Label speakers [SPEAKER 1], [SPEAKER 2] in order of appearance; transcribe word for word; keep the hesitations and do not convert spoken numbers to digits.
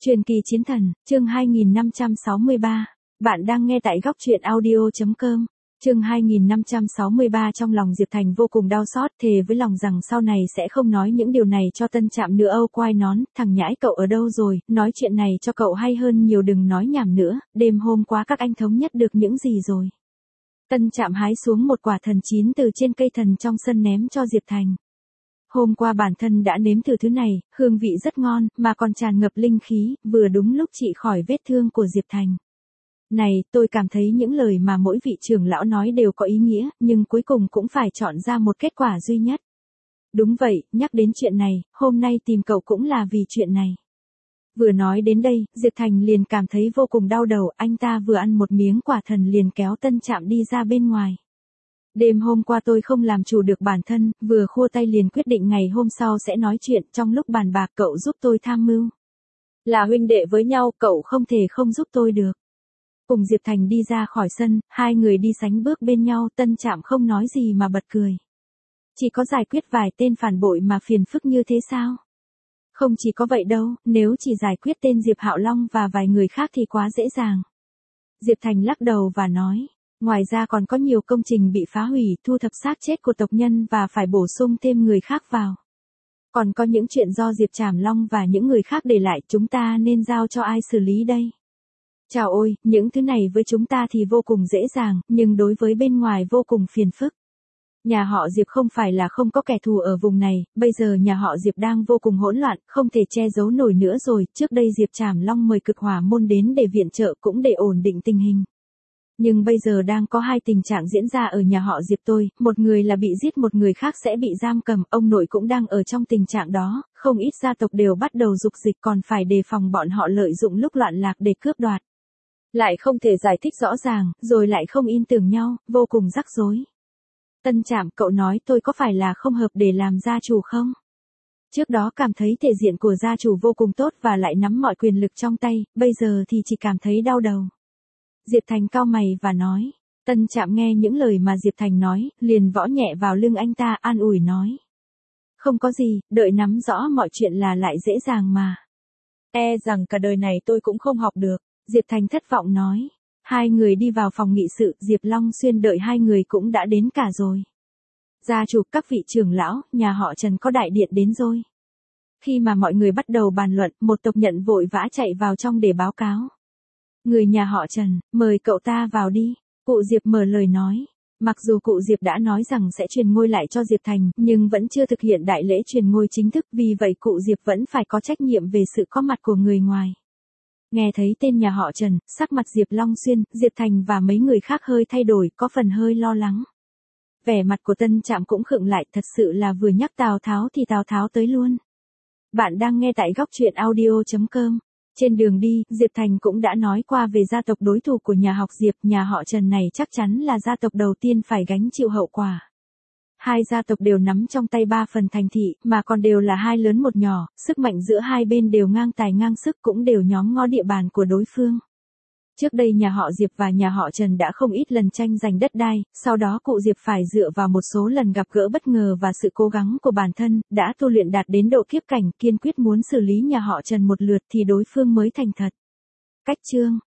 [SPEAKER 1] Truyền kỳ chiến thần, chương hai nghìn năm trăm sáu mươi ba. Bạn đang nghe tại góc truyện audio chấm com. Chương hai nghìn năm trăm sáu mươi ba. Trong lòng Diệp Thành vô cùng đau xót, thề với lòng rằng sau này sẽ không nói những điều này cho Tân Trạm nữa. Âu quai nón, thằng nhãi cậu ở đâu rồi, nói chuyện này cho cậu hay hơn nhiều, đừng nói nhảm nữa, đêm hôm qua các anh thống nhất được những gì rồi. Tân Trạm hái xuống một quả thần chín từ trên cây thần trong sân ném cho Diệp Thành. Hôm qua bản thân đã nếm thử thứ này, hương vị rất ngon, mà còn tràn ngập linh khí, vừa đúng lúc trị khỏi vết thương của Diệp Thành. Này, tôi cảm thấy những lời mà mỗi vị trưởng lão nói đều có ý nghĩa, nhưng cuối cùng cũng phải chọn ra một kết quả duy nhất. Đúng vậy, nhắc đến chuyện này, hôm nay tìm cậu cũng là vì chuyện này. Vừa nói đến đây, Diệp Thành liền cảm thấy vô cùng đau đầu, anh ta vừa ăn một miếng quả thần liền kéo Tân Trạm đi ra bên ngoài. Đêm hôm qua tôi không làm chủ được bản thân, vừa khua tay liền quyết định ngày hôm sau sẽ nói chuyện, trong lúc bàn bạc cậu giúp tôi tham mưu. Là huynh đệ với nhau, cậu không thể không giúp tôi được. Cùng Diệp Thành đi ra khỏi sân, hai người đi sánh bước bên nhau, Tân Trạm không nói gì mà bật cười. Chỉ có giải quyết vài tên phản bội mà phiền phức như thế sao? Không chỉ có vậy đâu, nếu chỉ giải quyết tên Diệp Hạo Long và vài người khác thì quá dễ dàng. Diệp Thành lắc đầu và nói. Ngoài ra còn có nhiều công trình bị phá hủy, thu thập xác chết của tộc nhân và phải bổ sung thêm người khác vào. Còn có những chuyện do Diệp Trảm Long và những người khác để lại, chúng ta nên giao cho ai xử lý đây? Chào ôi, những thứ này với chúng ta thì vô cùng dễ dàng, nhưng đối với bên ngoài vô cùng phiền phức. Nhà họ Diệp không phải là không có kẻ thù ở vùng này, bây giờ nhà họ Diệp đang vô cùng hỗn loạn, không thể che giấu nổi nữa rồi, trước đây Diệp Trảm Long mời Cực Hỏa môn đến để viện trợ cũng để ổn định tình hình. Nhưng bây giờ đang có hai tình trạng diễn ra ở nhà họ Diệp tôi, một người là bị giết, một người khác sẽ bị giam cầm, ông nội cũng đang ở trong tình trạng đó, không ít gia tộc đều bắt đầu dục dịch, còn phải đề phòng bọn họ lợi dụng lúc loạn lạc để cướp đoạt. Lại không thể giải thích rõ ràng, rồi lại không in tưởng nhau, vô cùng rắc rối. Tân Trạm, cậu nói tôi có phải là không hợp để làm gia chủ không? Trước đó cảm thấy thể diện của gia chủ vô cùng tốt và lại nắm mọi quyền lực trong tay, bây giờ thì chỉ cảm thấy đau đầu. Diệp Thành cau mày và nói. Tân Trạm nghe những lời mà Diệp Thành nói, liền võ nhẹ vào lưng anh ta, an ủi nói. Không có gì, đợi nắm rõ mọi chuyện là lại dễ dàng mà. E rằng cả đời này tôi cũng không học được, Diệp Thành thất vọng nói. Hai người đi vào phòng nghị sự, Diệp Long Xuyên đợi hai người cũng đã đến cả rồi. Gia chủ, các vị trưởng lão, nhà họ Trần có đại điện đến rồi. Khi mà mọi người bắt đầu bàn luận, một tộc nhận vội vã chạy vào trong để báo cáo. Người nhà họ Trần, mời cậu ta vào đi. Cụ Diệp mở lời nói. Mặc dù cụ Diệp đã nói rằng sẽ truyền ngôi lại cho Diệp Thành, nhưng vẫn chưa thực hiện đại lễ truyền ngôi chính thức, vì vậy cụ Diệp vẫn phải có trách nhiệm về sự có mặt của người ngoài. Nghe thấy tên nhà họ Trần, sắc mặt Diệp Long Xuyên, Diệp Thành và mấy người khác hơi thay đổi, có phần hơi lo lắng. Vẻ mặt của Tân Trạm cũng khựng lại, thật sự là vừa nhắc Tào Tháo thì Tào Tháo tới luôn. Bạn đang nghe tại góc truyện audio chấm com. Trên đường đi, Diệp Thành cũng đã nói qua về gia tộc đối thủ của nhà họ Diệp, nhà họ Trần này chắc chắn là gia tộc đầu tiên phải gánh chịu hậu quả. Hai gia tộc đều nắm trong tay ba phần thành thị, mà còn đều là hai lớn một nhỏ, sức mạnh giữa hai bên đều ngang tài ngang sức, cũng đều nhóm ngó địa bàn của đối phương. Trước đây nhà họ Diệp và nhà họ Trần đã không ít lần tranh giành đất đai, sau đó cụ Diệp phải dựa vào một số lần gặp gỡ bất ngờ và sự cố gắng của bản thân, đã tu luyện đạt đến độ kiếp cảnh, kiên quyết muốn xử lý nhà họ Trần một lượt thì đối phương mới thành thật. Cách chương,